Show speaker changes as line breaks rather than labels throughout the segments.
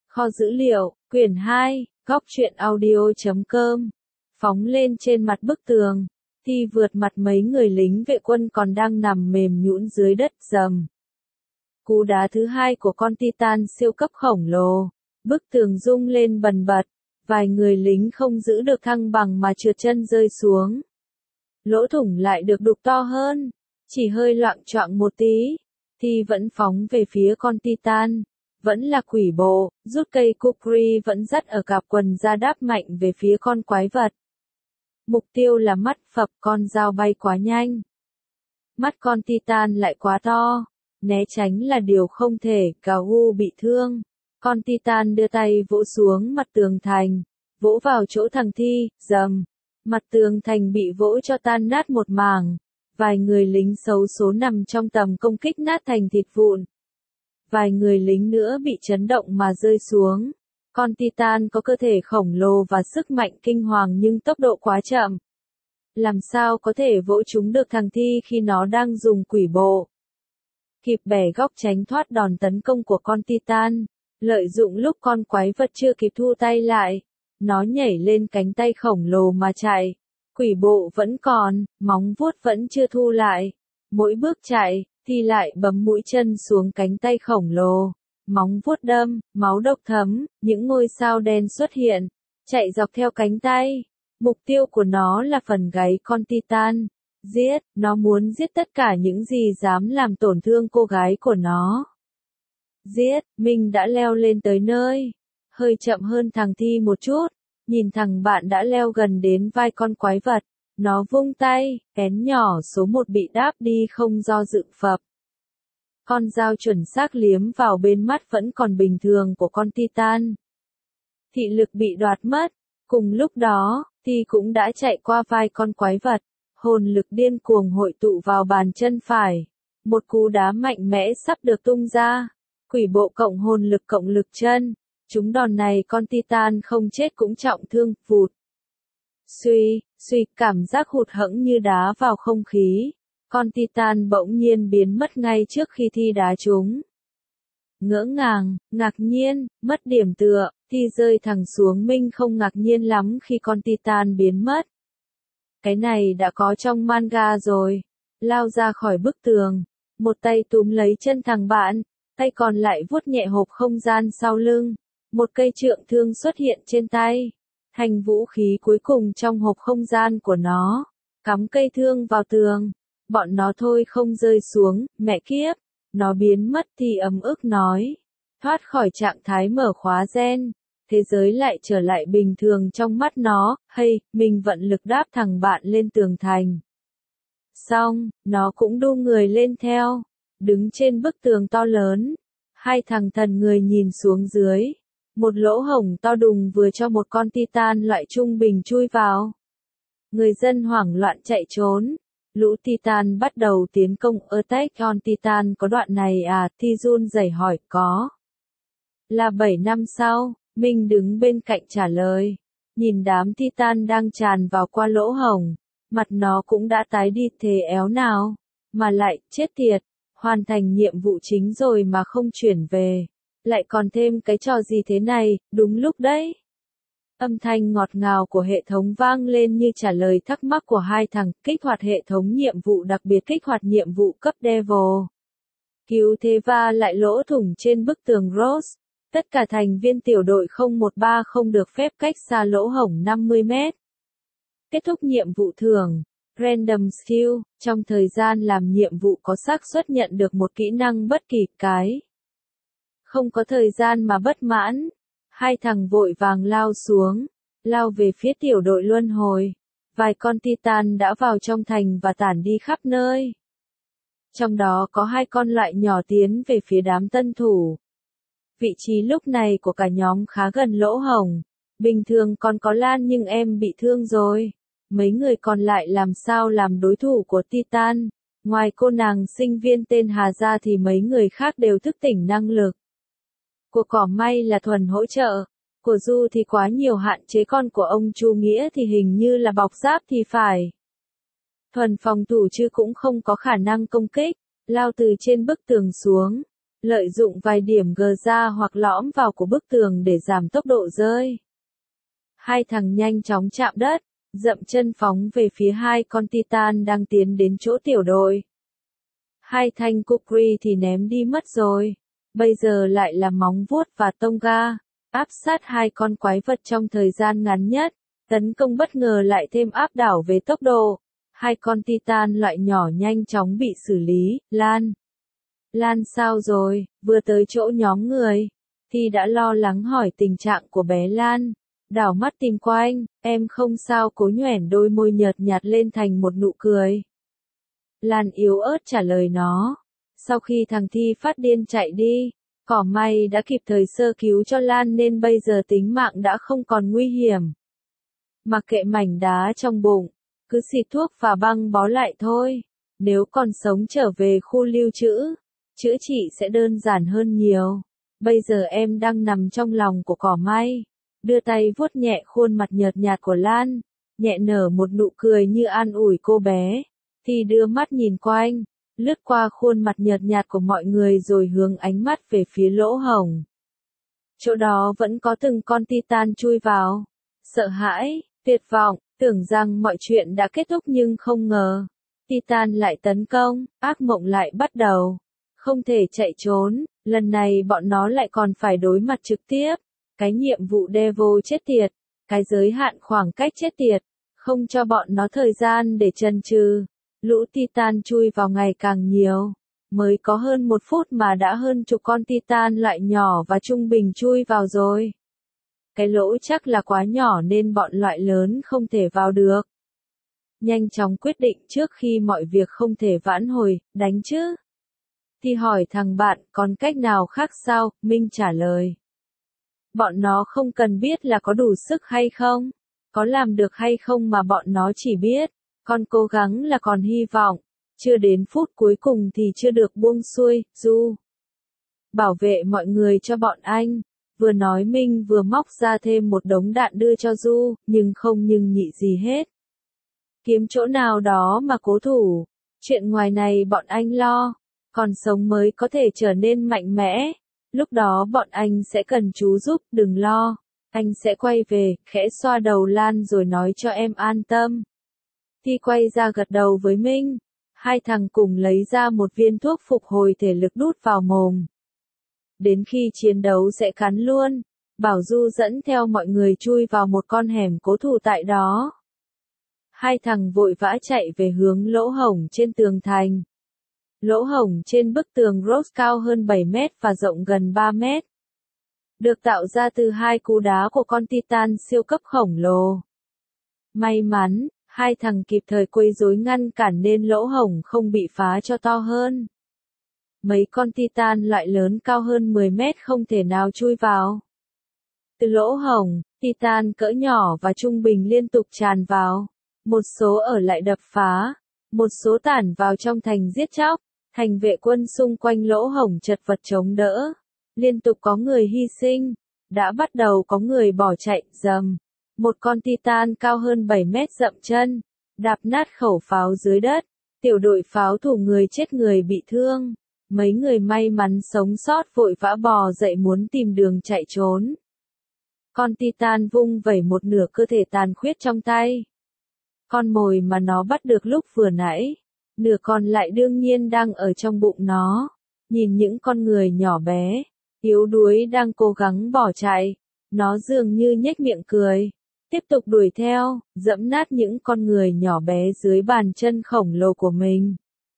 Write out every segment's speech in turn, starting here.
Kho dữ liệu, quyển 2, góc truyện audio.com. Phóng lên trên mặt bức tường, Thi vượt mặt mấy người lính vệ quân còn đang nằm mềm nhũn dưới đất rầm. Cú đá thứ hai của con Titan siêu cấp khổng lồ, bức tường rung lên bần bật, vài người lính không giữ được thăng bằng mà trượt chân rơi xuống. Lỗ thủng lại được đục to hơn, chỉ hơi loạng choạng một tí, Thi vẫn phóng về phía con Titan. Vẫn là quỷ bộ, rút cây kukri vẫn dắt ở cạp quần ra đáp mạnh về phía con quái vật. Mục tiêu là mắt phập, con dao bay quá nhanh. Mắt con Titan lại quá to, né tránh là điều không thể, Gau bị thương. Con Titan đưa tay vỗ xuống mặt tường thành, vỗ vào chỗ thằng Thi, rầm. Mặt tường thành bị vỗ cho tan nát một mảng. Vài người lính xấu số nằm trong tầm công kích nát thành thịt vụn. Vài người lính nữa bị chấn động mà rơi xuống. Con Titan có cơ thể khổng lồ và sức mạnh kinh hoàng nhưng tốc độ quá chậm. Làm sao có thể vỗ trúng được thằng Thi khi nó đang dùng quỷ bộ? Kịp bẻ góc tránh thoát đòn tấn công của con Titan. Lợi dụng lúc con quái vật chưa kịp thu tay lại, nó nhảy lên cánh tay khổng lồ mà chạy. Quỷ bộ vẫn còn, móng vuốt vẫn chưa thu lại. Mỗi bước chạy, Thi lại bấm mũi chân xuống cánh tay khổng lồ. Móng vuốt đâm, máu độc thấm, những ngôi sao đen xuất hiện, chạy dọc theo cánh tay. Mục tiêu của nó là phần gáy con Titan. Giết, nó muốn giết tất cả những gì dám làm tổn thương cô gái của nó. Giết, mình đã leo lên tới nơi. Hơi chậm hơn thằng Thi một chút, nhìn thằng bạn đã leo gần đến vai con quái vật. Nó vung tay, kén nhỏ số 1 bị đáp đi không do dự phập. Con dao chuẩn xác liếm vào bên mắt vẫn còn bình thường của con Titan. Thị lực bị đoạt mất. Cùng lúc đó, Thi cũng đã chạy qua vai con quái vật. Hồn lực điên cuồng hội tụ vào bàn chân phải. Một cú đá mạnh mẽ sắp được tung ra. Quỷ bộ cộng hồn lực cộng lực chân. Trúng đòn này con Titan không chết cũng trọng thương, vụt. Suy, cảm giác hụt hẫng như đá vào không khí. Con Titan bỗng nhiên biến mất ngay trước khi Thi đá trúng. Ngỡ ngàng, ngạc nhiên, mất điểm tựa, Thi rơi thẳng xuống. Minh không ngạc nhiên lắm khi con Titan biến mất. Cái này đã có trong manga rồi. Lao ra khỏi bức tường, một tay túm lấy chân thằng bạn, tay còn lại vuốt nhẹ hộp không gian sau lưng. Một cây trượng thương xuất hiện trên tay. Thành vũ khí cuối cùng trong hộp không gian của nó. Cắm cây thương vào tường. Bọn nó thôi không rơi xuống, mẹ kiếp. Nó biến mất thì ấm ức nói. Thoát khỏi trạng thái mở khóa gen. Thế giới lại trở lại bình thường trong mắt nó. Hay, mình vận lực đáp thằng bạn lên tường thành. Xong, nó cũng đu người lên theo. Đứng trên bức tường to lớn. Hai thằng thần người nhìn xuống dưới. Một lỗ hổng to đùng vừa cho một con Titan loại trung bình chui vào. Người dân hoảng loạn chạy trốn. Lũ Titan bắt đầu tiến công. Attack on Titan có đoạn này à? Thi run rẩy hỏi. Có. Là 7 năm sau, Minh đứng bên cạnh trả lời. Nhìn đám Titan đang tràn vào qua lỗ hổng. Mặt nó cũng đã tái đi, thế éo nào. Mà lại, chết tiệt. Hoàn thành nhiệm vụ chính rồi mà không chuyển về. Lại còn thêm cái trò gì thế này, đúng lúc đấy. Âm thanh ngọt ngào của hệ thống vang lên như trả lời thắc mắc của hai thằng. Kích hoạt hệ thống nhiệm vụ đặc biệt, kích hoạt nhiệm vụ cấp Devil. Cứu thế va lại lỗ thủng trên bức tường Rose. Tất cả thành viên tiểu đội 013 không được phép cách xa lỗ hổng 50 mét. Kết thúc nhiệm vụ thưởng. Random skill, trong thời gian làm nhiệm vụ có xác suất nhận được một kỹ năng bất kỳ cái. Không có thời gian mà bất mãn. Hai thằng vội vàng lao xuống, lao về phía tiểu đội luân hồi. Vài con Titan đã vào trong thành và tản đi khắp nơi. Trong đó có 2 con loại nhỏ tiến về phía đám tân thủ. Vị trí lúc này của cả nhóm khá gần lỗ hổng. Bình thường còn có Lan nhưng em bị thương rồi. Mấy người còn lại làm sao làm đối thủ của Titan. Ngoài cô nàng sinh viên tên Hà ra thì mấy người khác đều thức tỉnh năng lực. Của Cỏ May là thuần hỗ trợ. Của Du thì quá nhiều hạn chế, con của ông Chu Nghĩa thì hình như là bọc giáp thì phải. Thuần phòng thủ chứ cũng không có khả năng công kích. Lao từ trên bức tường xuống. lợi dụng vài điểm gờ ra hoặc lõm vào của bức tường để giảm tốc độ rơi. Hai thằng nhanh chóng chạm đất, dậm chân phóng về phía hai con Titan đang tiến đến chỗ tiểu đội. Hai thanh kukri thì ném đi mất rồi, bây giờ lại là móng vuốt và tông ga, áp sát hai con quái vật trong thời gian ngắn nhất, tấn công bất ngờ lại thêm áp đảo về tốc độ. Hai con Titan loại nhỏ nhanh chóng bị xử lý. Lan sao rồi, vừa tới chỗ nhóm người, thì đã lo lắng hỏi tình trạng của bé Lan. Đảo mắt tìm quanh, em không sao, cố nhoẻn đôi môi nhợt nhạt lên thành một nụ cười. Lan yếu ớt trả lời nó. Sau khi thằng Thi phát điên chạy đi, cỏ may đã kịp thời sơ cứu cho Lan nên bây giờ tính mạng đã không còn nguy hiểm. Mặc kệ mảnh đá trong bụng, cứ xịt thuốc và băng bó lại thôi. Nếu còn sống trở về khu lưu trữ, chữa trị sẽ đơn giản hơn nhiều. Bây giờ em đang nằm trong lòng của cỏ may. Đưa tay vuốt nhẹ khuôn mặt nhợt nhạt của Lan, nhẹ nở một nụ cười như an ủi cô bé. Thì đưa mắt nhìn quanh, lướt qua khuôn mặt nhợt nhạt của mọi người rồi hướng ánh mắt về phía lỗ hổng. Chỗ đó vẫn có từng con Titan chui vào. Sợ hãi, tuyệt vọng, tưởng rằng mọi chuyện đã kết thúc nhưng không ngờ. Titan lại tấn công, ác mộng lại bắt đầu. Không thể chạy trốn, lần này bọn nó lại còn phải đối mặt trực tiếp. Cái nhiệm vụ Devil chết tiệt, cái giới hạn khoảng cách chết tiệt, không cho bọn nó thời gian để chần chừ. Lũ Titan chui vào ngày càng nhiều. Mới có hơn 1 phút mà đã hơn chục con Titan loại nhỏ và trung bình chui vào rồi. Cái lỗ chắc là quá nhỏ nên bọn loại lớn không thể vào được. Nhanh chóng quyết định trước khi mọi việc không thể vãn hồi, đánh chứ. Thì hỏi thằng bạn, còn cách nào khác sao? Minh trả lời. Bọn nó không cần biết là có đủ sức hay không, có làm được hay không mà bọn nó chỉ biết, con cố gắng là còn hy vọng, chưa đến phút cuối cùng thì chưa được buông xuôi. Du, bảo vệ mọi người cho bọn anh. Vừa nói Minh vừa móc ra thêm một đống đạn đưa cho Du, nhưng không nhưng nhị gì hết. Kiếm chỗ nào đó mà cố thủ, chuyện ngoài này bọn anh lo, còn sống mới có thể trở nên mạnh mẽ. Lúc đó bọn anh sẽ cần chú giúp, đừng lo. Anh sẽ quay về, khẽ xoa đầu Lan rồi nói cho em an tâm. Thi quay ra gật đầu với Minh. Hai thằng cùng lấy ra một viên thuốc phục hồi thể lực đút vào mồm. Đến khi chiến đấu sẽ cắn luôn. Bảo Du dẫn theo mọi người chui vào một con hẻm cố thủ tại đó. Hai thằng vội vã chạy về hướng lỗ hổng trên tường thành. Lỗ hổng trên bức tường Rose cao hơn 7 mét và rộng gần 3 mét. Được tạo ra từ hai cú đá của con Titan siêu cấp khổng lồ. May mắn, hai thằng kịp thời quấy rối ngăn cản nên lỗ hổng không bị phá cho to hơn. Mấy con Titan loại lớn cao hơn 10 mét không thể nào chui vào. Từ lỗ hổng, Titan cỡ nhỏ và trung bình liên tục tràn vào. Một số ở lại đập phá, một số tản vào trong thành giết chóc. Thành vệ quân xung quanh lỗ hổng chật vật chống đỡ. Liên tục có người hy sinh. Đã bắt đầu có người bỏ chạy, dầm. Một con Titan cao hơn 7 mét dậm chân. Đạp nát khẩu pháo dưới đất. Tiểu đội pháo thủ người chết người bị thương. Mấy người may mắn sống sót vội vã bò dậy muốn tìm đường chạy trốn. Con Titan vung vẩy một nửa cơ thể tàn khuyết trong tay. Con mồi mà nó bắt được lúc vừa nãy. Nửa còn lại đương nhiên đang ở trong bụng nó. Nhìn những con người nhỏ bé, yếu đuối đang cố gắng bỏ chạy. Nó dường như nhếch miệng cười. Tiếp tục đuổi theo, dẫm nát những con người nhỏ bé dưới bàn chân khổng lồ của mình.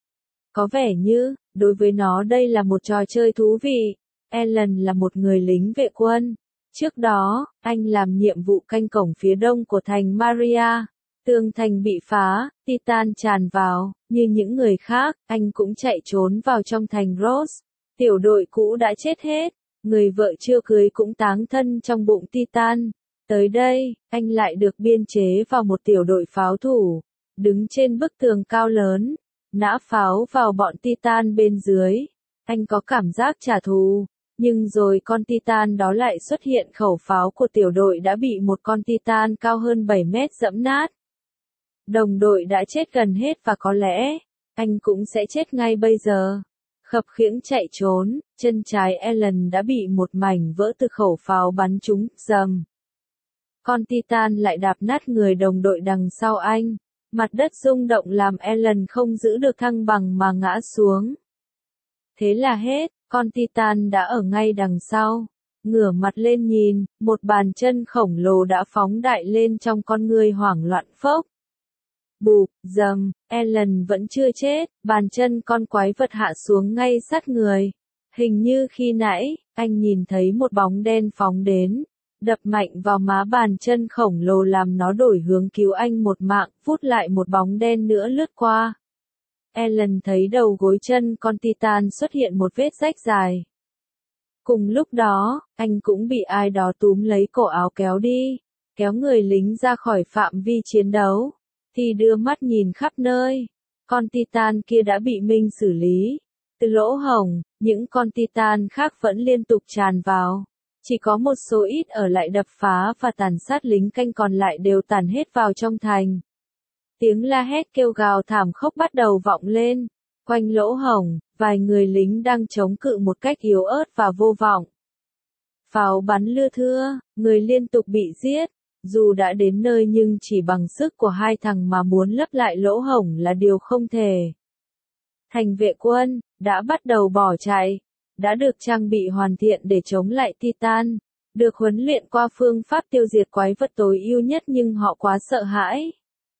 Có vẻ như, đối với nó đây là một trò chơi thú vị. Alan là một người lính vệ quân. Trước đó, anh làm nhiệm vụ canh cổng phía đông của thành Maria. Tường thành bị phá, Titan tràn vào, như những người khác, anh cũng chạy trốn vào trong thành Rose. Tiểu đội cũ đã chết hết, người vợ chưa cưới cũng táng thân trong bụng Titan. Tới đây, anh lại được biên chế vào một tiểu đội pháo thủ, đứng trên bức tường cao lớn, nã pháo vào bọn Titan bên dưới. Anh có cảm giác trả thù, nhưng rồi con Titan đó lại xuất hiện, khẩu pháo của tiểu đội đã bị một con Titan cao hơn 7 mét dẫm nát. Đồng đội đã chết gần hết và có lẽ, anh cũng sẽ chết ngay bây giờ. Khập khiễng chạy trốn, chân trái Ellen đã bị một mảnh vỡ từ khẩu pháo bắn trúng, rầm. Con Titan lại đạp nát người đồng đội đằng sau anh. Mặt đất rung động làm Ellen không giữ được thăng bằng mà ngã xuống. Thế là hết, con Titan đã ở ngay đằng sau. Ngửa mặt lên nhìn, một bàn chân khổng lồ đã phóng đại lên trong con người hoảng loạn phốc. Bụp, rầm, Ellen vẫn chưa chết, bàn chân con quái vật hạ xuống ngay sát người. Hình như khi nãy, anh nhìn thấy một bóng đen phóng đến, đập mạnh vào má bàn chân khổng lồ làm nó đổi hướng cứu anh một mạng, phút lại một bóng đen nữa lướt qua. Ellen thấy đầu gối chân con Titan xuất hiện một vết rách dài. Cùng lúc đó, anh cũng bị ai đó túm lấy cổ áo kéo đi, kéo người lính ra khỏi phạm vi chiến đấu, thì đưa mắt nhìn khắp nơi. Con Titan kia đã bị Minh xử lý. Từ lỗ hổng, những con Titan khác vẫn liên tục tràn vào. Chỉ có một số ít ở lại đập phá và tàn sát lính canh, còn lại đều tàn hết vào trong thành. Tiếng la hét kêu gào thảm khốc bắt đầu vọng lên. Quanh lỗ hổng, vài người lính đang chống cự một cách yếu ớt và vô vọng. Pháo bắn lưa thưa, người liên tục bị giết. Dù đã đến nơi nhưng chỉ bằng sức của hai thằng mà muốn lấp lại lỗ hổng là điều không thể. Thành vệ quân đã bắt đầu bỏ chạy, đã được trang bị hoàn thiện để chống lại Titan, được huấn luyện qua phương pháp tiêu diệt quái vật tối ưu nhất, nhưng họ quá sợ hãi.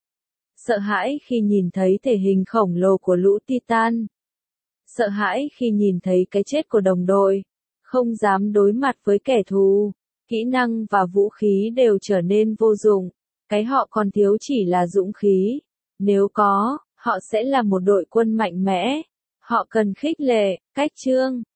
Sợ hãi khi nhìn thấy thể hình khổng lồ của lũ Titan. Sợ hãi khi nhìn thấy cái chết của đồng đội. Không dám đối mặt với kẻ thù. Kỹ năng và vũ khí đều trở nên vô dụng. Cái họ còn thiếu chỉ là dũng khí. Nếu có, họ sẽ là một đội quân mạnh mẽ. Họ cần khích lệ, cách chương.